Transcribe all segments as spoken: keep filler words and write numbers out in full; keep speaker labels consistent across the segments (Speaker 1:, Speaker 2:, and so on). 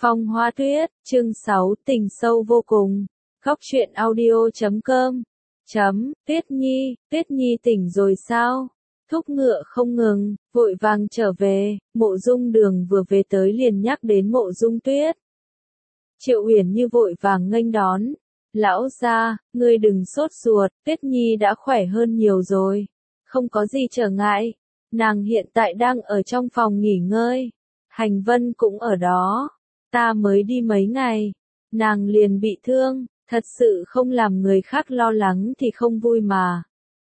Speaker 1: Phong Hoa Tuyết, chương sáu, tình sâu vô cùng. Góc truyện audio chấm com. Chấm, Tuyết Nhi, Tuyết Nhi tỉnh rồi sao? Thúc ngựa không ngừng, vội vàng trở về, Mộ Dung Đường vừa về tới liền nhắc đến Mộ Dung Tuyết. Triệu Uyển Như vội vàng nghênh đón. Lão gia, ngươi đừng sốt ruột, Tuyết Nhi đã khỏe hơn nhiều rồi. Không có gì trở ngại. Nàng hiện tại đang ở trong phòng nghỉ ngơi. Hành Vân cũng ở đó. Ta mới đi mấy ngày. Nàng liền bị thương, thật sự không làm người khác lo lắng thì không vui mà.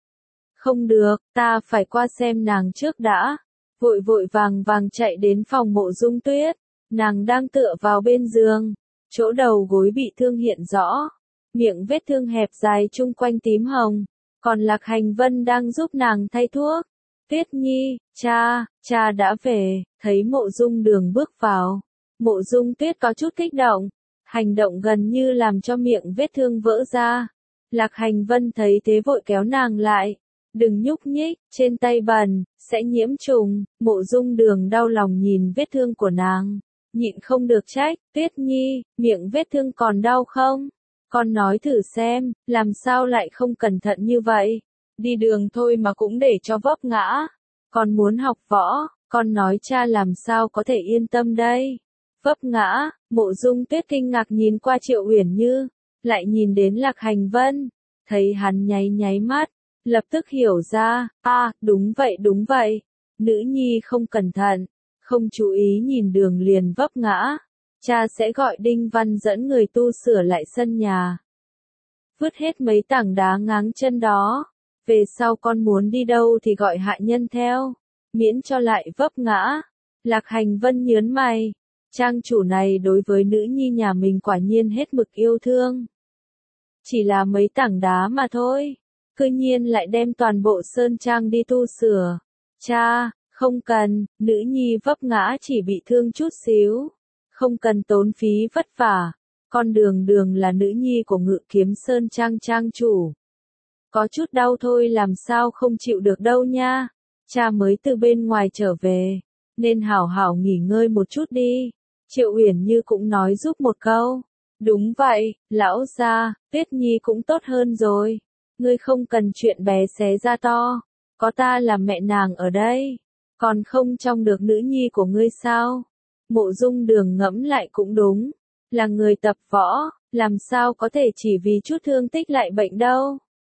Speaker 1: Không được, ta phải qua xem nàng trước đã. Vội vội vàng vàng chạy đến phòng Mộ Dung Tuyết. Nàng đang tựa vào bên giường. Chỗ đầu gối bị thương hiện rõ. Miệng vết thương hẹp dài chung quanh tím hồng. Còn Lạc Hành Vân đang giúp nàng thay thuốc. Tuyết Nhi, cha, cha đã về, thấy Mộ Dung Đường bước vào. Mộ Dung Tuyết có chút kích động. Hành động gần như làm cho miệng vết thương vỡ ra. Lạc Hành Vân thấy thế vội kéo nàng lại. Đừng nhúc nhích, trên tay bẩn, sẽ nhiễm trùng. Mộ Dung Đường đau lòng nhìn vết thương của nàng. Nhịn không được trách, Tuyết Nhi, miệng vết thương còn đau không? Con nói thử xem, làm sao lại không cẩn thận như vậy? Đi đường thôi mà cũng để cho vấp ngã. Con muốn học võ, con nói cha làm sao có thể yên tâm đây? Vấp ngã, Mộ Dung Tuyết kinh ngạc nhìn qua Triệu Uyển Như, lại nhìn đến Lạc Hành Vân, thấy hắn nháy nháy mắt, lập tức hiểu ra, a, à, đúng vậy đúng vậy, nữ nhi không cẩn thận, không chú ý nhìn đường liền vấp ngã, cha sẽ gọi Đinh Văn dẫn người tu sửa lại sân nhà. Vứt hết mấy tảng đá ngáng chân đó, về sau con muốn đi đâu thì gọi hạ nhân theo, miễn cho lại vấp ngã. Lạc Hành Vân nhớn mày. Trang chủ này đối với nữ nhi nhà mình quả nhiên hết mực yêu thương. Chỉ là mấy tảng đá mà thôi, cư nhiên lại đem toàn bộ sơn trang đi tu sửa. Cha, không cần, nữ nhi vấp ngã chỉ bị thương chút xíu. Không cần tốn phí vất vả. Con Đường Đường là nữ nhi của Ngự Kiếm Sơn Trang trang chủ. Có chút đau thôi làm sao không chịu được đâu nha. Cha mới từ bên ngoài trở về, nên hảo hảo nghỉ ngơi một chút đi. Triệu Uyển Như cũng nói giúp một câu. Đúng vậy, lão gia, Tuyết Nhi cũng tốt hơn rồi. Ngươi không cần chuyện bé xé ra to. Có ta làm mẹ nàng ở đây. Còn không trông được nữ nhi của ngươi sao? Mộ Dung Đường ngẫm lại cũng đúng. Là người tập võ, làm sao có thể chỉ vì chút thương tích lại bệnh đâu.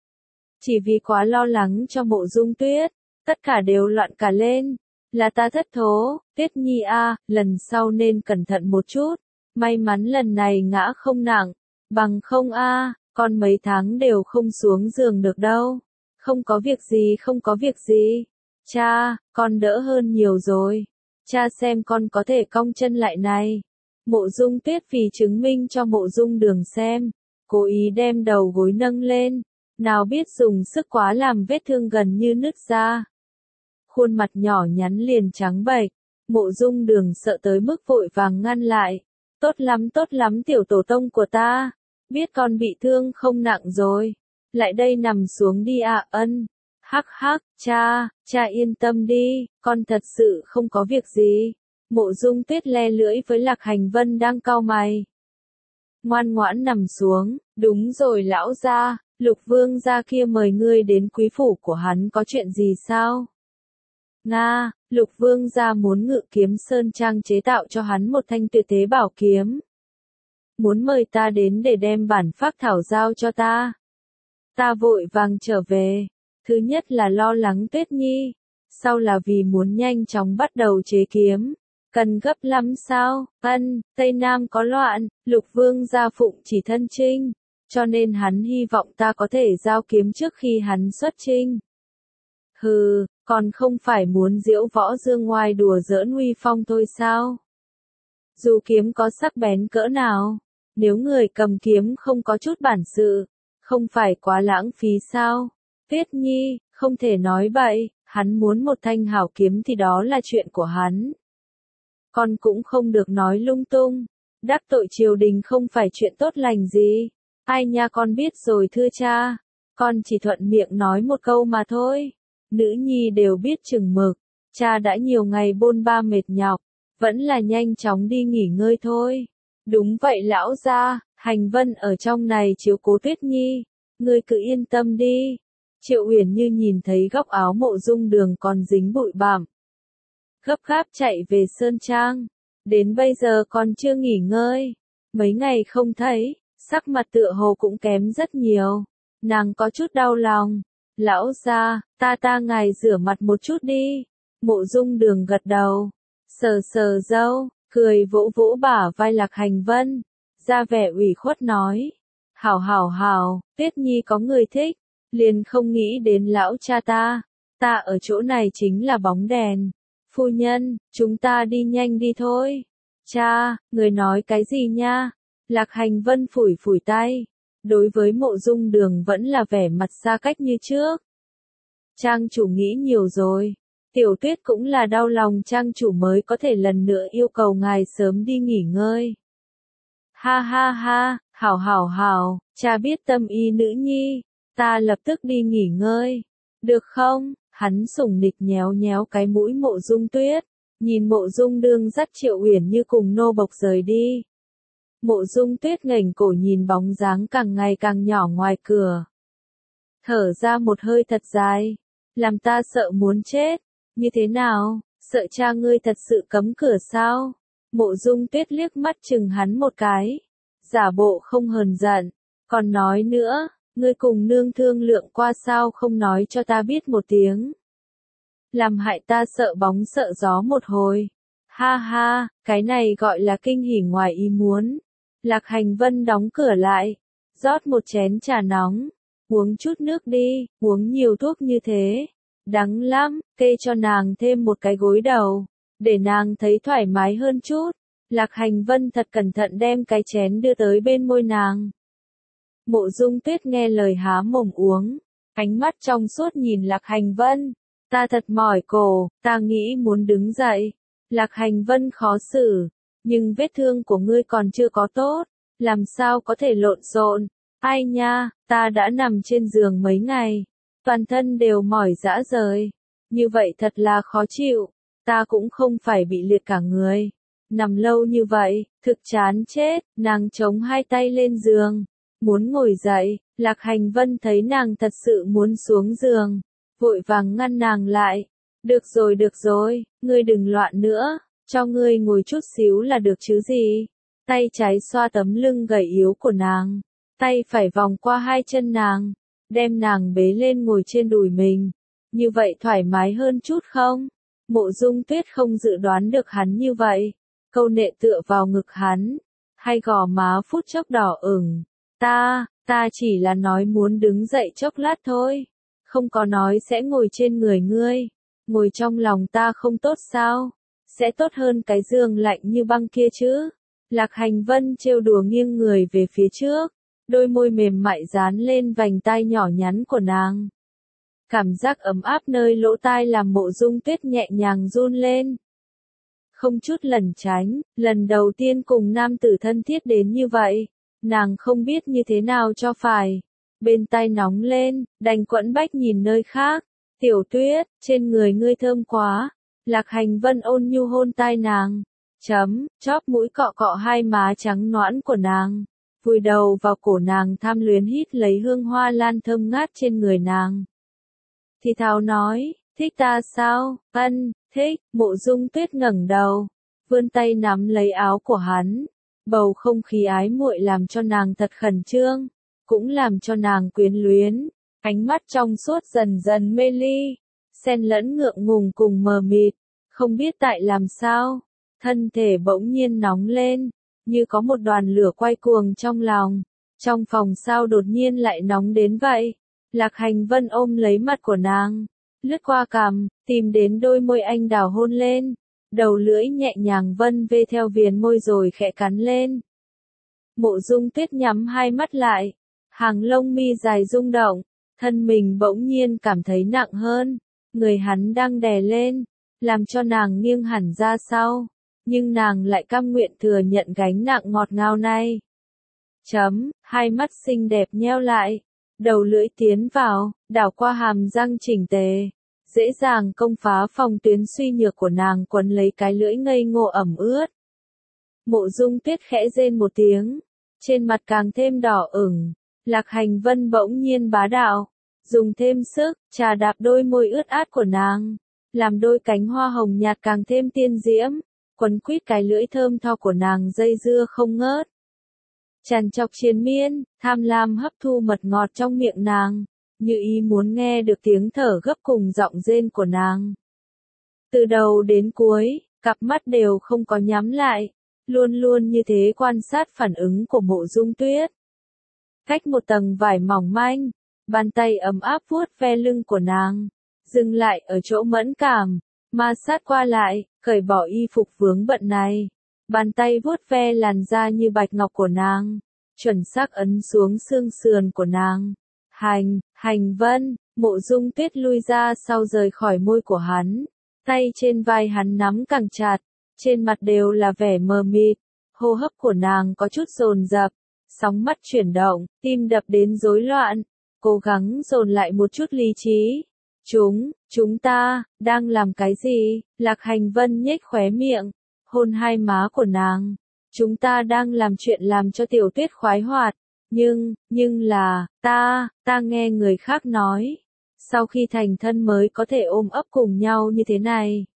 Speaker 1: Chỉ vì quá lo lắng cho Mộ Dung Tuyết, tất cả đều loạn cả lên. Là ta thất thố, Tuyết Nhi a, à, lần sau nên cẩn thận một chút. May mắn lần này ngã không nặng, bằng không a, à, con mấy tháng đều không xuống giường được đâu. Không có việc gì không có việc gì. Cha, con đỡ hơn nhiều rồi. Cha xem con có thể cong chân lại này. Mộ Dung Tuyết vì chứng minh cho Mộ Dung Đường xem, cố ý đem đầu gối nâng lên. Nào biết dùng sức quá làm vết thương gần như nứt ra. Khuôn mặt nhỏ nhắn liền trắng bệch. Mộ Dung Đường sợ tới mức vội vàng ngăn lại. Tốt lắm tốt lắm tiểu tổ tông của ta. Biết con bị thương không nặng rồi. Lại đây nằm xuống đi ạ. À, ân. Hắc hắc, cha, cha yên tâm đi, con thật sự không có việc gì. Mộ Dung Tuyết le lưỡi với Lạc Hành Vân đang cau mày. Ngoan ngoãn nằm xuống, đúng rồi lão gia, Lục Vương gia kia mời ngươi đến quý phủ của hắn có chuyện gì sao? Nga, Lục Vương gia muốn Ngự Kiếm Sơn Trang chế tạo cho hắn một thanh tuyệt thế bảo kiếm. Muốn mời ta đến để đem bản phác thảo giao cho ta. Ta vội vàng trở về. Thứ nhất là lo lắng Tuyết Nhi. Sau là vì muốn nhanh chóng bắt đầu chế kiếm. Cần gấp lắm sao? Ân, Tây Nam có loạn, Lục Vương gia phụng chỉ thân chinh. Cho nên hắn hy vọng ta có thể giao kiếm trước khi hắn xuất chinh. Hừ, còn không phải muốn diễu võ dương ngoài đùa giỡn uy phong thôi sao? Dù kiếm có sắc bén cỡ nào, nếu người cầm kiếm không có chút bản sự, không phải quá lãng phí sao? Tuyết Nhi, không thể nói bậy, hắn muốn một thanh hảo kiếm thì đó là chuyện của hắn. Con cũng không được nói lung tung, đắc tội triều đình không phải chuyện tốt lành gì. Ai nha con biết rồi thưa cha, con chỉ thuận miệng nói một câu mà thôi. Nữ nhi đều biết chừng mực, cha đã nhiều ngày bôn ba mệt nhọc, vẫn là nhanh chóng đi nghỉ ngơi thôi. Đúng vậy lão gia, Hành Vân ở trong này chiếu cố Tuyết Nhi, ngươi cứ yên tâm đi. Triệu Uyển Như nhìn thấy góc áo Mộ Dung Đường còn dính bụi bặm, gấp gáp chạy về Sơn Trang, đến bây giờ còn chưa nghỉ ngơi, mấy ngày không thấy, sắc mặt tựa hồ cũng kém rất nhiều, nàng có chút đau lòng. Lão gia, ta ta ngài rửa mặt một chút đi. Mộ Dung Đường gật đầu, sờ sờ râu, cười vỗ vỗ bả vai Lạc Hành Vân, ra vẻ ủy khuất nói, hảo hảo hảo, Tuyết Nhi có người thích, liền không nghĩ đến lão cha ta, ta ở chỗ này chính là bóng đèn. Phu nhân, chúng ta đi nhanh đi thôi. Cha, người nói cái gì nha? Lạc Hành Vân phủi phủi tay, đối với Mộ Dung Đường vẫn là vẻ mặt xa cách như trước. Trang chủ nghĩ nhiều rồi. Tiểu Tuyết cũng là đau lòng trang chủ mới có thể lần nữa yêu cầu ngài sớm đi nghỉ ngơi. Ha ha ha, hảo hảo hảo, cha biết tâm ý nữ nhi, ta lập tức đi nghỉ ngơi. Được không? Hắn sủng nịch nhéo nhéo cái mũi Mộ Dung Tuyết, nhìn Mộ Dung Đường dắt Triệu Uyển Như cùng nô bộc rời đi. Mộ Dung Tuyết ngẩng cổ nhìn bóng dáng càng ngày càng nhỏ ngoài cửa, thở ra một hơi thật dài, làm ta sợ muốn chết. Như thế nào, sợ cha ngươi thật sự cấm cửa sao? Mộ Dung Tuyết liếc mắt chừng hắn một cái, giả bộ không hờn giận, còn nói nữa, ngươi cùng nương thương lượng qua sao không nói cho ta biết một tiếng. Làm hại ta sợ bóng sợ gió một hồi. Ha ha, cái này gọi là kinh hỉ ngoài ý muốn. Lạc Hành Vân đóng cửa lại, rót một chén trà nóng, uống chút nước đi, uống nhiều thuốc như thế. Đắng lắm, kê cho nàng thêm một cái gối đầu, để nàng thấy thoải mái hơn chút. Lạc Hành Vân thật cẩn thận đem cái chén đưa tới bên môi nàng. Mộ Dung Tuyết nghe lời há mồm uống, ánh mắt trong suốt nhìn Lạc Hành Vân. Ta thật mỏi cổ, ta nghĩ muốn đứng dậy. Lạc Hành Vân khó xử, nhưng vết thương của ngươi còn chưa có tốt, làm sao có thể lộn xộn. Ai nha, ta đã nằm trên giường mấy ngày, toàn thân đều mỏi rã rời, như vậy thật là khó chịu, ta cũng không phải bị liệt cả người. Nằm lâu như vậy, thực chán chết, nàng chống hai tay lên giường, muốn ngồi dậy, Lạc Hành Vân thấy nàng thật sự muốn xuống giường, vội vàng ngăn nàng lại. Được rồi được rồi, ngươi đừng loạn nữa, cho ngươi ngồi chút xíu là được chứ gì. Tay trái xoa tấm lưng gầy yếu của nàng, tay phải vòng qua hai chân nàng, đem nàng bế lên ngồi trên đùi mình. Như vậy thoải mái hơn chút không? Mộ Dung Tuyết không dự đoán được hắn như vậy. Câu nệ tựa vào ngực hắn, hai gò má phút chốc đỏ ửng. Ta, ta chỉ là nói muốn đứng dậy chốc lát thôi, không có nói sẽ ngồi trên người ngươi. Ngồi trong lòng ta không tốt sao? Sẽ tốt hơn cái giường lạnh như băng kia chứ? Lạc Hành Vân trêu đùa nghiêng người về phía trước, đôi môi mềm mại dán lên vành tai nhỏ nhắn của nàng. Cảm giác ấm áp nơi lỗ tai làm Mộ Dung Tuyết nhẹ nhàng run lên. Không chút lẩn tránh, lần đầu tiên cùng nam tử thân thiết đến như vậy, nàng không biết như thế nào cho phải. Bên tai nóng lên, đành quẫn bách nhìn nơi khác. Tiểu Tuyết, trên người ngươi thơm quá. Lạc Hành Vân ôn nhu hôn tai nàng, chấm, chóp mũi cọ cọ hai má trắng nõn của nàng, vùi đầu vào cổ nàng tham luyến hít lấy hương hoa lan thơm ngát trên người nàng. Thì thào nói, thích ta sao? Ân, thích. Mộ Dung Tuyết ngẩng đầu, vươn tay nắm lấy áo của hắn. Bầu không khí ái muội làm cho nàng thật khẩn trương, cũng làm cho nàng quyến luyến. Ánh mắt trong suốt dần dần mê ly, xen lẫn ngượng ngùng cùng mờ mịt, không biết tại làm sao, thân thể bỗng nhiên nóng lên, như có một đoàn lửa quay cuồng trong lòng. Trong phòng sao đột nhiên lại nóng đến vậy? Lạc Hành Vân ôm lấy mặt của nàng, lướt qua cằm, tìm đến đôi môi anh đào hôn lên, đầu lưỡi nhẹ nhàng vân vê theo viền môi rồi khẽ cắn lên. Mộ Dung Tuyết nhắm hai mắt lại, hàng lông mi dài rung động, thân mình bỗng nhiên cảm thấy nặng hơn, người hắn đang đè lên, làm cho nàng nghiêng hẳn ra sau, nhưng nàng lại cam nguyện thừa nhận gánh nặng ngọt ngào này. Chấm, hai mắt xinh đẹp nheo lại, đầu lưỡi tiến vào, đảo qua hàm răng chỉnh tề, dễ dàng công phá phòng tuyến suy nhược của nàng quấn lấy cái lưỡi ngây ngô ẩm ướt. Mộ Dung Tuyết khẽ rên một tiếng, trên mặt càng thêm đỏ ửng. Lạc Hành Vân bỗng nhiên bá đạo, dùng thêm sức, trà đạp đôi môi ướt át của nàng, làm đôi cánh hoa hồng nhạt càng thêm tiên diễm, quấn quýt cái lưỡi thơm tho của nàng dây dưa không ngớt. Tràn trọc triền miên, tham lam hấp thu mật ngọt trong miệng nàng, như ý muốn nghe được tiếng thở gấp cùng giọng rên của nàng. Từ đầu đến cuối, cặp mắt đều không có nhắm lại, luôn luôn như thế quan sát phản ứng của Mộ Dung Tuyết. Cách một tầng vải mỏng manh, bàn tay ấm áp vuốt ve lưng của nàng, dừng lại ở chỗ mẫn cảm, ma sát qua lại, cởi bỏ y phục vướng bận này. Bàn tay vuốt ve làn da như bạch ngọc của nàng, chuẩn xác ấn xuống xương sườn của nàng. Hành, Hành Vân, Mộ Dung Tuyết lui ra sau rời khỏi môi của hắn, tay trên vai hắn nắm càng chặt, trên mặt đều là vẻ mờ mịt, hô hấp của nàng có chút dồn dập, sóng mắt chuyển động, tim đập đến rối loạn, cố gắng dồn lại một chút lý trí. Chúng, chúng ta, đang làm cái gì? Lạc Hành Vân nhếch khóe miệng, hôn hai má của nàng. Chúng ta đang làm chuyện làm cho Tiểu Tuyết khoái hoạt, nhưng, nhưng là, ta, ta nghe người khác nói, sau khi thành thân mới có thể ôm ấp cùng nhau như thế này.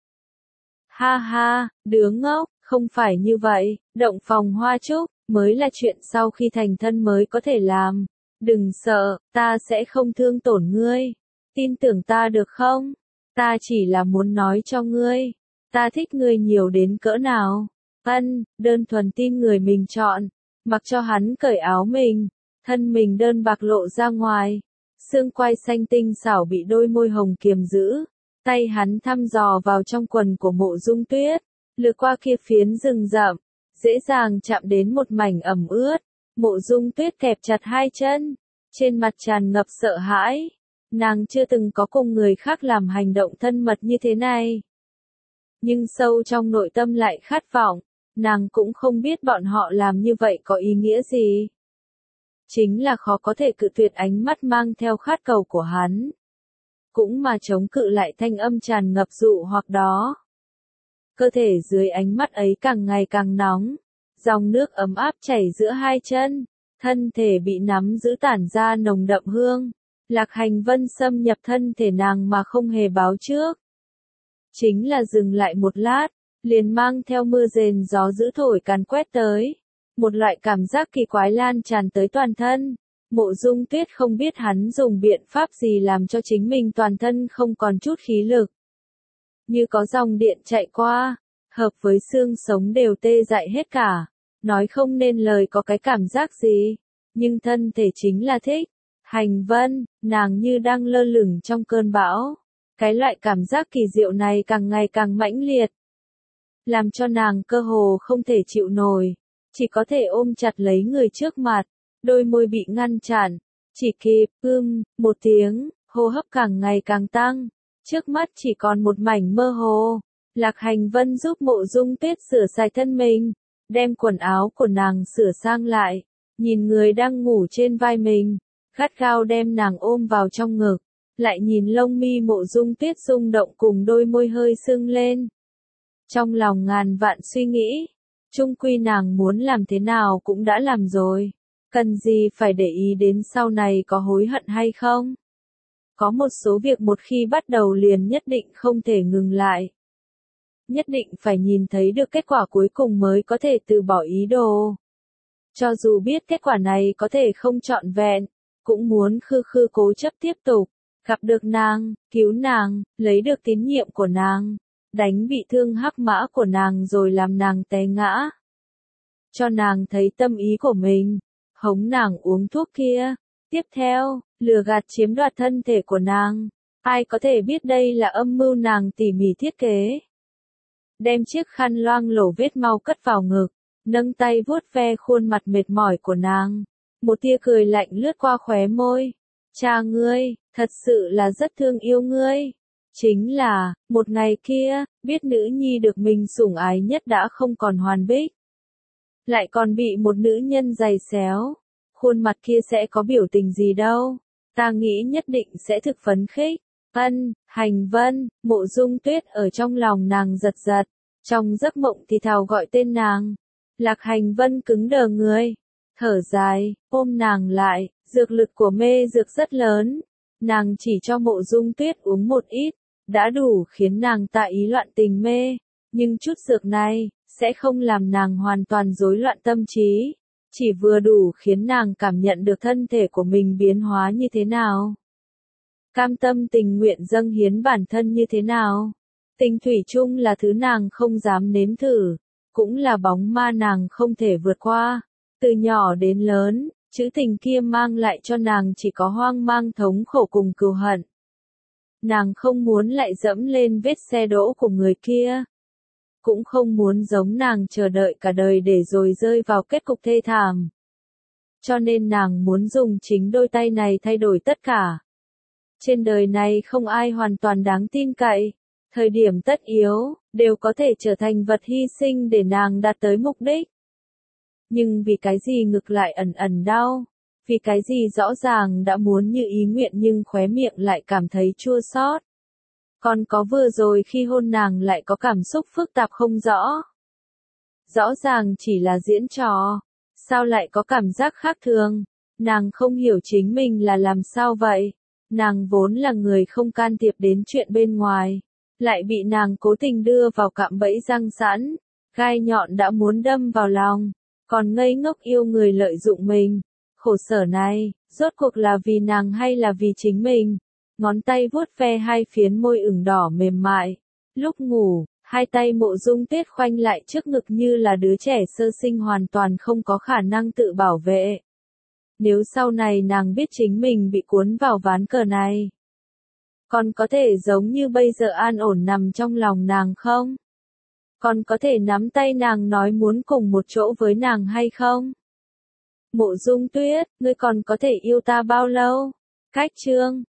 Speaker 1: Ha ha, đứa ngốc, không phải như vậy, động phòng hoa trúc, mới là chuyện sau khi thành thân mới có thể làm. Đừng sợ, ta sẽ không thương tổn ngươi. Tin tưởng ta được không? Ta chỉ là muốn nói cho ngươi, ta thích ngươi nhiều đến cỡ nào. Ân, đơn thuần tin người mình chọn, mặc cho hắn cởi áo mình, thân mình đơn bạc lộ ra ngoài, xương quai xanh tinh xảo bị đôi môi hồng kiềm giữ, tay hắn thăm dò vào trong quần của Mộ Dung Tuyết, lướt qua kia phiến rừng rậm, dễ dàng chạm đến một mảnh ẩm ướt. Mộ Dung Tuyết kẹp chặt hai chân, trên mặt tràn ngập sợ hãi. Nàng chưa từng có cùng người khác làm hành động thân mật như thế này. Nhưng sâu trong nội tâm lại khát vọng, nàng cũng không biết bọn họ làm như vậy có ý nghĩa gì. Chính là khó có thể cự tuyệt ánh mắt mang theo khát cầu của hắn. Cũng mà chống cự lại thanh âm tràn ngập dụ hoặc đó. Cơ thể dưới ánh mắt ấy càng ngày càng nóng, dòng nước ấm áp chảy giữa hai chân, thân thể bị nắm giữ tản ra nồng đậm hương. Lạc Hành Vân xâm nhập thân thể nàng mà không hề báo trước. Chính là dừng lại một lát, liền mang theo mưa rền gió dữ thổi càn quét tới. Một loại cảm giác kỳ quái lan tràn tới toàn thân. Mộ Dung Tuyết không biết hắn dùng biện pháp gì làm cho chính mình toàn thân không còn chút khí lực. Như có dòng điện chạy qua, hợp với xương sống đều tê dại hết cả. Nói không nên lời có cái cảm giác gì, nhưng thân thể chính là thích. Hành Vân, nàng như đang lơ lửng trong cơn bão. Cái loại cảm giác kỳ diệu này càng ngày càng mãnh liệt, làm cho nàng cơ hồ không thể chịu nổi, chỉ có thể ôm chặt lấy người trước mặt, đôi môi bị ngăn chặn, chỉ kịp, ưm, một tiếng, hô hấp càng ngày càng tăng, trước mắt chỉ còn một mảnh mơ hồ. Lạc Hành Vân giúp Mộ Dung Tuyết sửa sạch thân mình, đem quần áo của nàng sửa sang lại, nhìn người đang ngủ trên vai mình, gắt gao đem nàng ôm vào trong ngực, lại nhìn lông mi Mộ Dung Tuyết rung động cùng đôi môi hơi sưng lên. Trong lòng ngàn vạn suy nghĩ, chung quy nàng muốn làm thế nào cũng đã làm rồi, cần gì phải để ý đến sau này có hối hận hay không. Có một số việc một khi bắt đầu liền nhất định không thể ngừng lại. Nhất định phải nhìn thấy được kết quả cuối cùng mới có thể từ bỏ ý đồ. Cho dù biết kết quả này có thể không trọn vẹn, cũng muốn khư khư cố chấp tiếp tục, gặp được nàng, cứu nàng, lấy được tín nhiệm của nàng, đánh bị thương hắc mã của nàng rồi làm nàng té ngã. Cho nàng thấy tâm ý của mình, hống nàng uống thuốc kia. Tiếp theo, lừa gạt chiếm đoạt thân thể của nàng. Ai có thể biết đây là âm mưu nàng tỉ mỉ thiết kế. Đem chiếc khăn loang lổ vết mau cất vào ngực, nâng tay vuốt ve khuôn mặt mệt mỏi của nàng. Một tia cười lạnh lướt qua khóe môi. Cha ngươi, thật sự là rất thương yêu ngươi. Chính là, một ngày kia, biết nữ nhi được mình sủng ái nhất đã không còn hoàn bích. Lại còn bị một nữ nhân giày xéo. Khuôn mặt kia sẽ có biểu tình gì đâu. Ta nghĩ nhất định sẽ thực phấn khích. Ân, Hành Vân, Mộ Dung Tuyết ở trong lòng nàng giật giật. Trong giấc mộng thì thào gọi tên nàng. Lạc Hành Vân cứng đờ người, thở dài, ôm nàng lại, dược lực của mê dược rất lớn. Nàng chỉ cho Mộ Dung Tuyết uống một ít, đã đủ khiến nàng ta ý loạn tình mê, nhưng chút dược này, sẽ không làm nàng hoàn toàn rối loạn tâm trí, chỉ vừa đủ khiến nàng cảm nhận được thân thể của mình biến hóa như thế nào. Cam tâm tình nguyện dâng hiến bản thân như thế nào. Tình thủy chung là thứ nàng không dám nếm thử, cũng là bóng ma nàng không thể vượt qua. Từ nhỏ đến lớn, chữ tình kia mang lại cho nàng chỉ có hoang mang thống khổ cùng cừu hận. Nàng không muốn lại dẫm lên vết xe đỗ của người kia. Cũng không muốn giống nàng chờ đợi cả đời để rồi rơi vào kết cục thê thảm. Cho nên nàng muốn dùng chính đôi tay này thay đổi tất cả. Trên đời này không ai hoàn toàn đáng tin cậy. Thời điểm tất yếu, đều có thể trở thành vật hy sinh để nàng đạt tới mục đích. Nhưng vì cái gì ngực lại ẩn ẩn đau? Vì cái gì rõ ràng đã muốn như ý nguyện nhưng khóe miệng lại cảm thấy chua xót? Còn có vừa rồi khi hôn nàng lại có cảm xúc phức tạp không rõ. Rõ ràng chỉ là diễn trò. Sao lại có cảm giác khác thường? Nàng không hiểu chính mình là làm sao vậy? Nàng vốn là người không can thiệp đến chuyện bên ngoài. Lại bị nàng cố tình đưa vào cạm bẫy răng sẵn. Gai nhọn đã muốn đâm vào lòng. Còn ngây ngốc yêu người lợi dụng mình. Khổ sở này, rốt cuộc là vì nàng hay là vì chính mình? Ngón tay vuốt ve hai phiến môi ửng đỏ mềm mại. Lúc ngủ, hai tay Mộ Dung Tuyết khoanh lại trước ngực như là đứa trẻ sơ sinh hoàn toàn không có khả năng tự bảo vệ. Nếu sau này nàng biết chính mình bị cuốn vào ván cờ này, còn có thể giống như bây giờ an ổn nằm trong lòng nàng không? Còn có thể nắm tay nàng nói muốn cùng một chỗ với nàng hay không? Mộ Dung Tuyết, ngươi còn có thể yêu ta bao lâu? Cách chương